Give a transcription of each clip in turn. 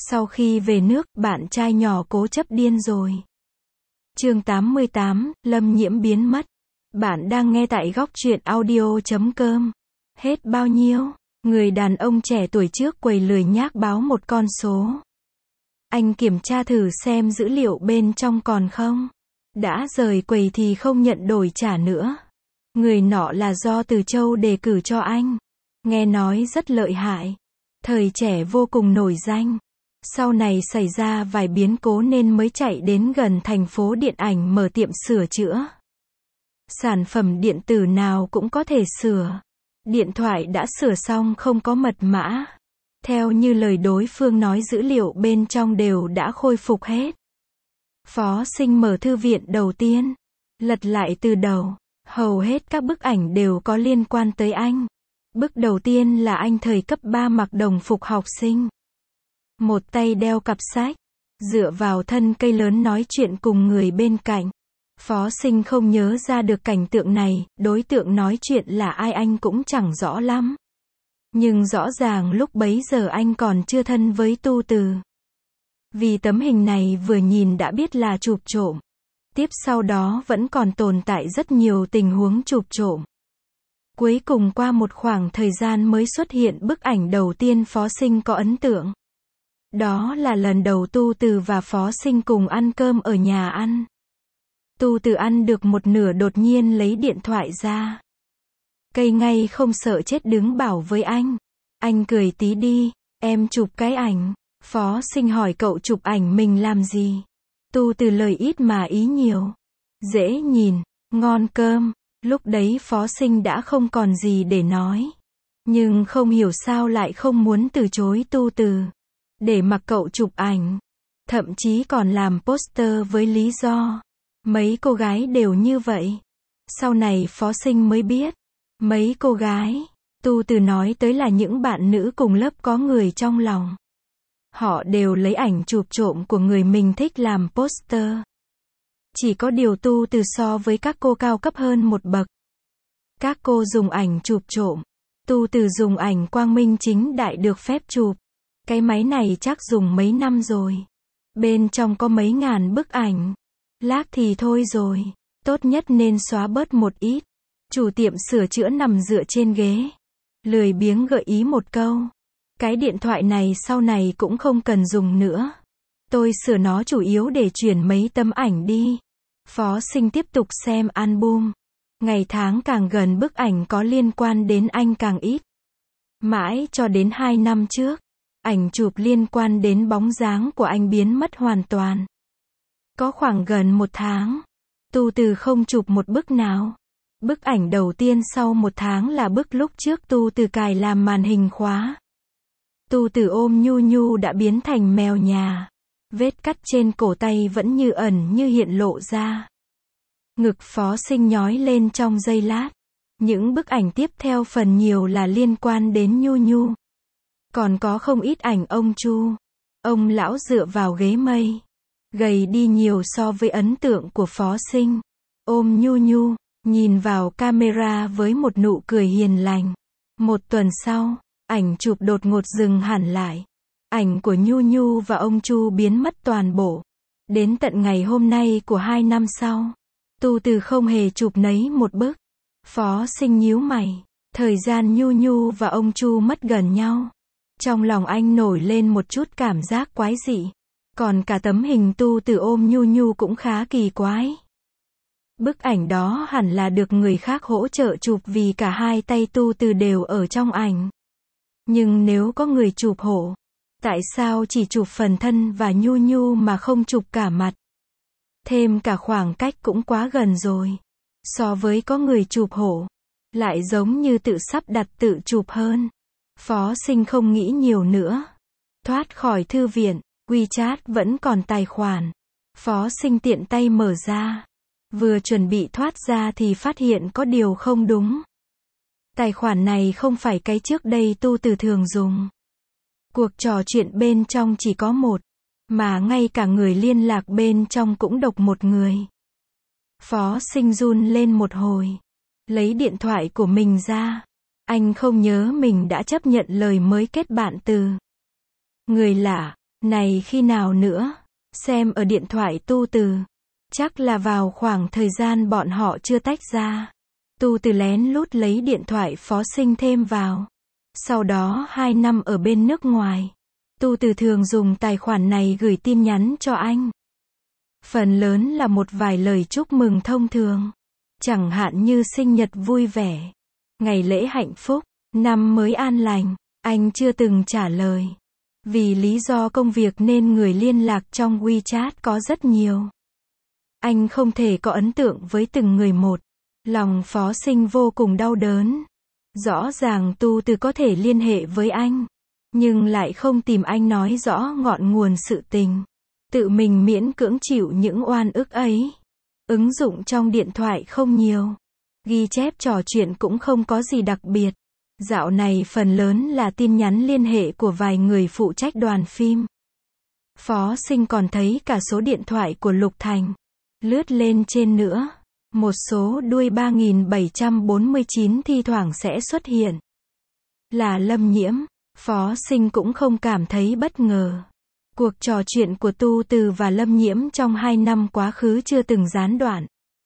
Sau khi về nước, bạn trai nhỏ cố chấp điên rồi. Chương 88, Lâm Nhiễm biến mất. Bạn đang nghe tại góc truyện audio.com. Hết bao nhiêu? Người đàn ông trẻ tuổi trước quầy lười nhác báo một con số. Anh kiểm tra thử xem dữ liệu bên trong còn không. Đã rời quầy thì không nhận đổi trả nữa. Người nọ là do Từ Châu đề cử cho anh. Nghe nói rất lợi hại. Thời trẻ vô cùng nổi danh. Sau này xảy ra vài biến cố nên mới chạy đến gần thành phố điện ảnh mở tiệm sửa chữa. Sản phẩm điện tử nào cũng có thể sửa. Điện thoại đã sửa xong không có mật mã. Theo như lời đối phương nói dữ liệu bên trong đều đã khôi phục hết. Phó Sinh mở thư viện đầu tiên. Lật lại từ đầu. Hầu hết các bức ảnh đều có liên quan tới anh. Bức đầu tiên là anh thời cấp 3 mặc đồng phục học sinh. Một tay đeo cặp sách. Dựa vào thân cây lớn nói chuyện cùng người bên cạnh. Phó Sinh không nhớ ra được cảnh tượng này, đối tượng nói chuyện là ai anh cũng chẳng rõ lắm. Nhưng rõ ràng lúc bấy giờ anh còn chưa thân với Tu Từ. Vì tấm hình này vừa nhìn đã biết là chụp trộm. Tiếp sau đó vẫn còn tồn tại rất nhiều tình huống chụp trộm. Cuối cùng qua một khoảng thời gian mới xuất hiện bức ảnh đầu tiên Phó Sinh có ấn tượng. Đó là lần đầu Tu Từ và Phó Sinh cùng ăn cơm ở nhà ăn. Tu Từ ăn được một nửa đột nhiên lấy điện thoại ra. Cây ngay không sợ chết đứng bảo với anh. Anh cười tí đi, em chụp cái ảnh. Phó Sinh hỏi cậu chụp ảnh mình làm gì? Tu Từ lời ít mà ý nhiều. Dễ nhìn, ngon cơm. Lúc đấy Phó Sinh đã không còn gì để nói. Nhưng không hiểu sao lại không muốn từ chối Tu Từ. Để mặc cậu chụp ảnh. Thậm chí còn làm poster với lý do. Mấy cô gái đều như vậy. Sau này Phó Sinh mới biết. Mấy cô gái. Tu Từ nói tới là những bạn nữ cùng lớp có người trong lòng. Họ đều lấy ảnh chụp trộm của người mình thích làm poster. Chỉ có điều Tu Từ so với các cô cao cấp hơn một bậc. Các cô dùng ảnh chụp trộm. Tu Từ dùng ảnh quang minh chính đại được phép chụp. Cái máy này chắc dùng mấy năm rồi. Bên trong có mấy ngàn bức ảnh. Lag thì thôi rồi. Tốt nhất nên xóa bớt một ít. Chủ tiệm sửa chữa nằm dựa trên ghế. Lười biếng gợi ý một câu. Cái điện thoại này sau này cũng không cần dùng nữa. Tôi sửa nó chủ yếu để chuyển mấy tấm ảnh đi. Phó Sinh tiếp tục xem album. Ngày tháng càng gần bức ảnh có liên quan đến anh càng ít. Mãi cho đến 2 năm trước. Ảnh chụp liên quan đến bóng dáng của anh biến mất hoàn toàn. Có khoảng gần 1 tháng. Tu Từ không chụp một bức nào. Bức ảnh đầu tiên sau 1 tháng là bức lúc trước Tu Từ cài làm màn hình khóa. Tu Từ ôm Nhu Nhu đã biến thành mèo nhà. Vết cắt trên cổ tay vẫn như ẩn như hiện lộ ra. Ngực Phó Sinh nhói lên trong giây lát. Những bức ảnh tiếp theo phần nhiều là liên quan đến Nhu Nhu. Còn có không ít ảnh ông Chu. Ông lão dựa vào ghế mây. Gầy đi nhiều so với ấn tượng của Phó Sinh. Ôm Nhu Nhu, nhìn vào camera với một nụ cười hiền lành. 1 tuần sau, ảnh chụp đột ngột dừng hẳn lại. Ảnh của Nhu Nhu và ông Chu biến mất toàn bộ. Đến tận ngày hôm nay của 2 năm sau, Tu Từ không hề chụp nấy một bức. Phó Sinh nhíu mày. Thời gian Nhu Nhu và ông Chu mất gần nhau. Trong lòng anh nổi lên một chút cảm giác quái dị. Còn cả tấm hình Tu Từ ôm Nhu Nhu cũng khá kỳ quái. Bức ảnh đó hẳn là được người khác hỗ trợ chụp vì cả hai tay Tu Từ đều ở trong ảnh. Nhưng nếu có người chụp hộ, tại sao chỉ chụp phần thân và Nhu Nhu mà không chụp cả mặt? Thêm cả khoảng cách cũng quá gần rồi. So với có người chụp hộ, lại giống như tự sắp đặt tự chụp hơn. Phó Sinh không nghĩ nhiều nữa. Thoát khỏi thư viện, WeChat vẫn còn tài khoản. Phó Sinh tiện tay mở ra. Vừa chuẩn bị thoát ra thì phát hiện có điều không đúng. Tài khoản này không phải cái trước đây Tu Từ thường dùng. Cuộc trò chuyện bên trong chỉ có một, mà ngay cả người liên lạc bên trong cũng độc một người. Phó Sinh run lên một hồi. Lấy điện thoại của mình ra. Anh không nhớ mình đã chấp nhận lời mới kết bạn từ người lạ. Này khi nào nữa? Xem ở điện thoại Tu Từ. Chắc là vào khoảng thời gian bọn họ chưa tách ra. Tu Từ lén lút lấy điện thoại Phó Sinh thêm vào. Sau đó 2 năm ở bên nước ngoài. Tu Từ thường dùng tài khoản này gửi tin nhắn cho anh. Phần lớn là một vài lời chúc mừng thông thường. Chẳng hạn như sinh nhật vui vẻ, ngày lễ hạnh phúc, năm mới an lành. Anh chưa từng trả lời. Vì lý do công việc nên người liên lạc trong WeChat có rất nhiều. Anh không thể có ấn tượng với từng người một. Lòng Phó Sinh vô cùng đau đớn. Rõ ràng Tu Từ có thể liên hệ với anh, nhưng lại không tìm anh nói rõ ngọn nguồn sự tình. Tự mình miễn cưỡng chịu những oan ức ấy. Ứng dụng trong điện thoại không nhiều. Ghi chép trò chuyện cũng không có gì đặc biệt. Dạo này phần lớn là tin nhắn liên hệ của vài người phụ trách đoàn phim. Phó Sinh còn thấy cả số điện thoại của Lục Thành. Lướt lên trên nữa. Một số đuôi 3749 thi thoảng sẽ xuất hiện. Là Lâm Nhiễm. Phó Sinh cũng không cảm thấy bất ngờ. Cuộc trò chuyện của Tu Từ và Lâm Nhiễm trong 2 năm quá khứ chưa từng gián đoạn.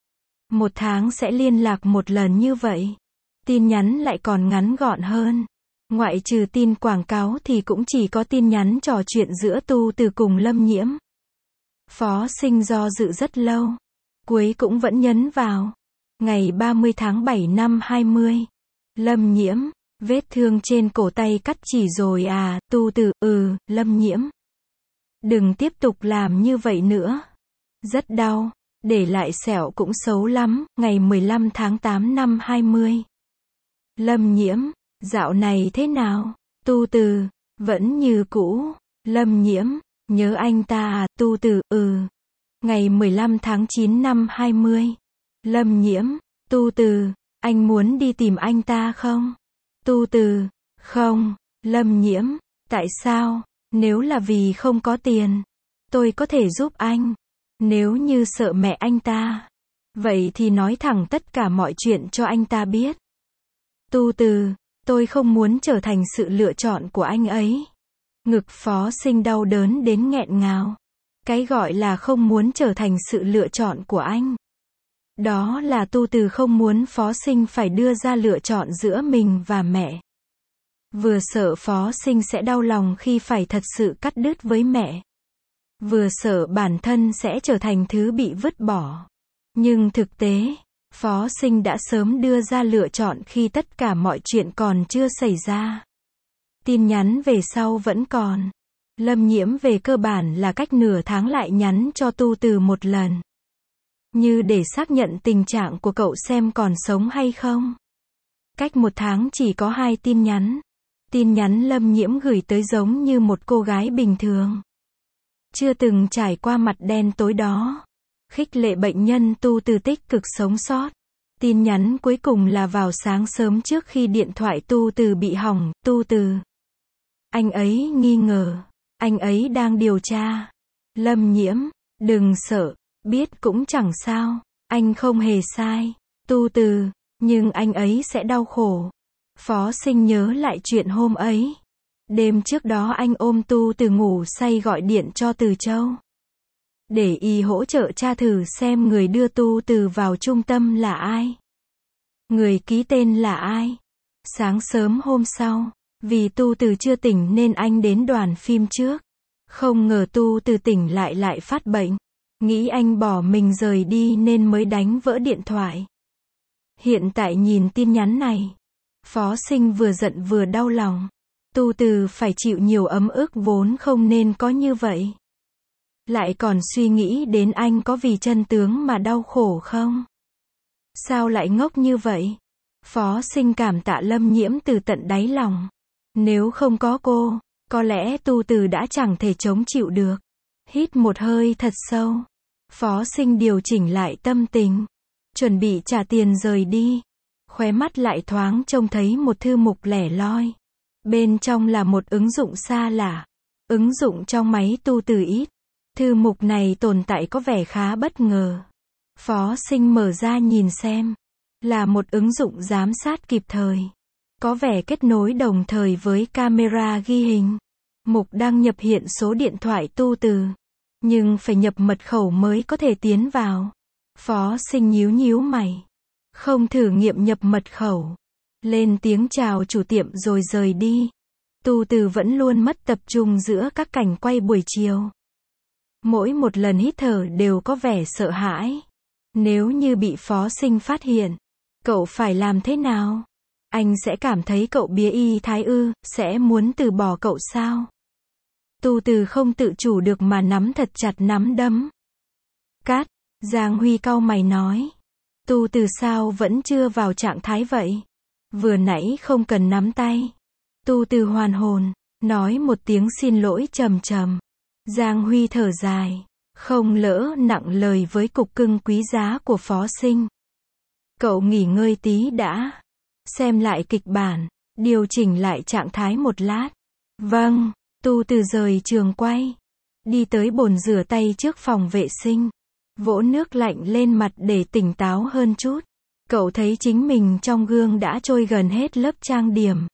1 tháng sẽ liên lạc một lần như vậy. Tin nhắn lại còn ngắn gọn hơn. Ngoại trừ tin quảng cáo thì cũng chỉ có tin nhắn trò chuyện giữa Tu Từ cùng Lâm Nhiễm. Phó Sinh do dự rất lâu. Cuối cũng vẫn nhấn vào. Ngày 30 tháng 7 năm 20. Lâm Nhiễm, vết thương trên cổ tay cắt chỉ rồi à? Tu Từ, Lâm Nhiễm. Đừng tiếp tục làm như vậy nữa. Rất đau, để lại sẹo cũng xấu lắm. Ngày 15 tháng 8 năm 20. Lâm Nhiễm, dạo này thế nào? Tu Từ, vẫn như cũ. Lâm Nhiễm, nhớ anh ta à? Tu Từ, Ngày 15 tháng 9 năm 20. Lâm Nhiễm, Tu Từ, anh muốn đi tìm anh ta không? Tu Từ, không. Lâm Nhiễm, tại sao? Nếu là vì không có tiền, tôi có thể giúp anh. Nếu như sợ mẹ anh ta, vậy thì nói thẳng tất cả mọi chuyện cho anh ta biết. Tu Từ, tôi không muốn trở thành sự lựa chọn của anh ấy. Ngực Phó Sinh đau đớn đến nghẹn ngào. Cái gọi là không muốn trở thành sự lựa chọn của anh. Đó là Tu Từ không muốn Phó Sinh phải đưa ra lựa chọn giữa mình và mẹ. Vừa sợ Phó Sinh sẽ đau lòng khi phải thật sự cắt đứt với mẹ. Vừa sợ bản thân sẽ trở thành thứ bị vứt bỏ. Nhưng thực tế, Phó Sinh đã sớm đưa ra lựa chọn khi tất cả mọi chuyện còn chưa xảy ra. Tin nhắn về sau vẫn còn. Lâm Nhiễm về cơ bản là cách nửa tháng lại nhắn cho Tu Từ một lần. Như để xác nhận tình trạng của cậu xem còn sống hay không. Cách 1 tháng chỉ có 2 tin nhắn. Tin nhắn Lâm Nhiễm gửi tới giống như một cô gái bình thường. Chưa từng trải qua mặt đen tối đó. Khích lệ bệnh nhân Tu Từ tích cực sống sót. Tin nhắn cuối cùng là vào sáng sớm trước khi điện thoại Tu Từ bị hỏng. Tu Từ, anh ấy nghi ngờ. Anh ấy đang điều tra. Lâm Nhiễm, đừng sợ, biết cũng chẳng sao. Anh không hề sai. Tu Từ, nhưng anh ấy sẽ đau khổ. Phó Sinh nhớ lại chuyện hôm ấy. Đêm trước đó anh ôm Tu Từ ngủ say gọi điện cho Từ Châu. Để y hỗ trợ tra thử xem người đưa Tu Từ vào trung tâm là ai. Người ký tên là ai. Sáng sớm hôm sau, vì Tu Từ chưa tỉnh nên anh đến đoàn phim trước. Không ngờ Tu Từ tỉnh lại phát bệnh. Nghĩ anh bỏ mình rời đi nên mới đánh vỡ điện thoại. Hiện tại nhìn tin nhắn này, Phó Sinh vừa giận vừa đau lòng. Tu Từ phải chịu nhiều ấm ức vốn không nên có như vậy. Lại còn suy nghĩ đến anh có vì chân tướng mà đau khổ không? Sao lại ngốc như vậy? Phó Sinh cảm tạ Lâm Nhiễm từ tận đáy lòng. Nếu không có cô, có lẽ Tu Từ đã chẳng thể chống chịu được. Hít một hơi thật sâu. Phó Sinh điều chỉnh lại tâm tình. Chuẩn bị trả tiền rời đi. Khóe mắt lại thoáng trông thấy một thư mục lẻ loi. Bên trong là một ứng dụng xa lạ. Ứng dụng trong máy Tu Từ ít. Thư mục này tồn tại có vẻ khá bất ngờ. Phó Sinh mở ra nhìn xem. Là một ứng dụng giám sát kịp thời. Có vẻ kết nối đồng thời với camera ghi hình. Mục đăng nhập hiện số điện thoại Tu Từ. Nhưng phải nhập mật khẩu mới có thể tiến vào. Phó Sinh nhíu nhíu mày. Không thử nghiệm nhập mật khẩu. Lên tiếng chào chủ tiệm rồi rời đi. Tu Từ vẫn luôn mất tập trung giữa các cảnh quay buổi chiều. Mỗi một lần hít thở đều có vẻ sợ hãi. Nếu như bị Phó Sinh phát hiện, cậu phải làm thế nào? Anh sẽ cảm thấy cậu bía y thái ư, sẽ muốn từ bỏ cậu sao? Tu Từ không tự chủ được mà nắm thật chặt nắm đấm. Cát, Giang Huy cau mày nói. Tu Từ sao vẫn chưa vào trạng thái vậy? Vừa nãy không cần nắm tay. Tu Từ hoàn hồn, nói một tiếng xin lỗi trầm trầm. Giang Huy thở dài, không lỡ nặng lời với cục cưng quý giá của Phó Sinh. Cậu nghỉ ngơi tí đã. Xem lại kịch bản, điều chỉnh lại trạng thái một lát. Vâng, Tu Từ rời trường quay. Đi tới bồn rửa tay trước phòng vệ sinh. Vỗ nước lạnh lên mặt để tỉnh táo hơn chút. Cậu thấy chính mình trong gương đã trôi gần hết lớp trang điểm.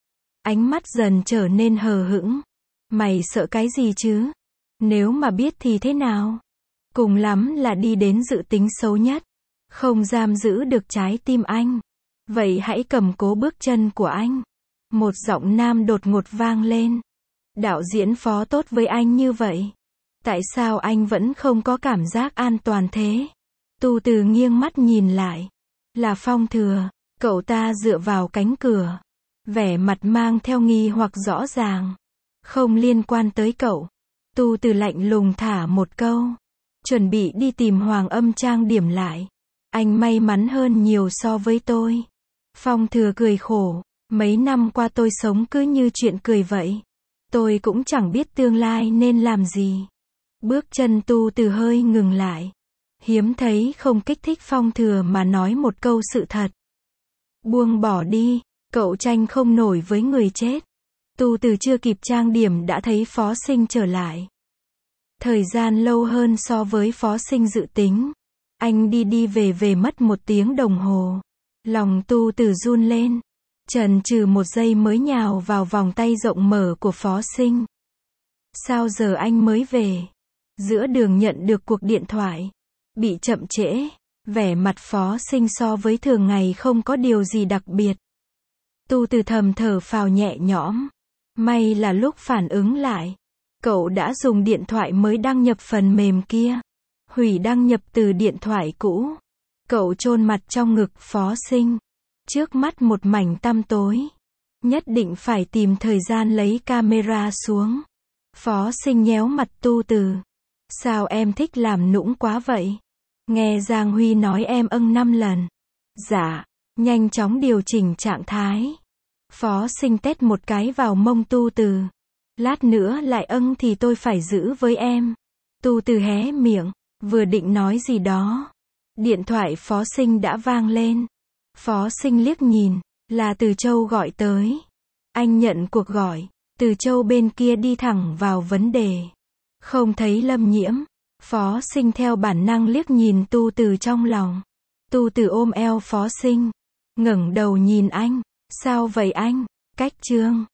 Ánh mắt dần trở nên hờ hững. Mày sợ cái gì chứ? Nếu mà biết thì thế nào? Cùng lắm là đi đến dự tính xấu nhất. Không giam giữ được trái tim anh. Vậy hãy cầm cố bước chân của anh. Một giọng nam đột ngột vang lên. Đạo diễn Phó tốt với anh như vậy. Tại sao anh vẫn không có cảm giác an toàn thế? Tu Từ nghiêng mắt nhìn lại. Là Phong Thừa. Cậu ta dựa vào cánh cửa. Vẻ mặt mang theo nghi hoặc rõ ràng. Không liên quan tới cậu. Tu Từ lạnh lùng thả một câu. Chuẩn bị đi tìm Hoàng Âm trang điểm lại. Anh may mắn hơn nhiều so với tôi. Phong Thừa cười khổ. Mấy năm qua tôi sống cứ như chuyện cười vậy. Tôi cũng chẳng biết tương lai nên làm gì. Bước chân Tu Từ hơi ngừng lại. Hiếm thấy không kích thích Phong Thừa mà nói một câu sự thật. Buông bỏ đi, cậu tranh không nổi với người chết. Tu Từ chưa kịp trang điểm đã thấy Phó Sinh trở lại. Thời gian lâu hơn so với Phó Sinh dự tính. Anh đi đi về về mất 1 tiếng đồng hồ. Lòng Tu Từ run lên. Chần chừ 1 giây mới nhào vào vòng tay rộng mở của Phó Sinh. Sao giờ anh mới về? Giữa đường nhận được cuộc điện thoại. Bị chậm trễ. Vẻ mặt Phó Sinh so với thường ngày không có điều gì đặc biệt. Tu Từ thầm thở phào nhẹ nhõm. May là lúc phản ứng lại. Cậu đã dùng điện thoại mới đăng nhập phần mềm kia. Hủy đăng nhập từ điện thoại cũ. Cậu chôn mặt trong ngực Phó Sinh. Trước mắt một mảnh tăm tối. Nhất định phải tìm thời gian lấy camera xuống. Phó Sinh nhéo mặt Tu Từ. Sao em thích làm nũng quá vậy? Nghe Giang Huy nói em 5 lần. Dạ. Nhanh chóng điều chỉnh trạng thái. Phó Sinh tét một cái vào mông Tu Từ. Lát nữa lại thì tôi phải giữ với em. Tu Từ hé miệng. Vừa định nói gì đó. Điện thoại Phó Sinh đã vang lên. Phó Sinh liếc nhìn. Là Từ Châu gọi tới. Anh nhận cuộc gọi. Từ Châu bên kia đi thẳng vào vấn đề. Không thấy Lâm Nhiễm. Phó Sinh theo bản năng liếc nhìn Tu Từ trong lòng. Tu Từ ôm eo Phó Sinh. Ngẩng đầu nhìn anh. Sao vậy anh? Cách chương.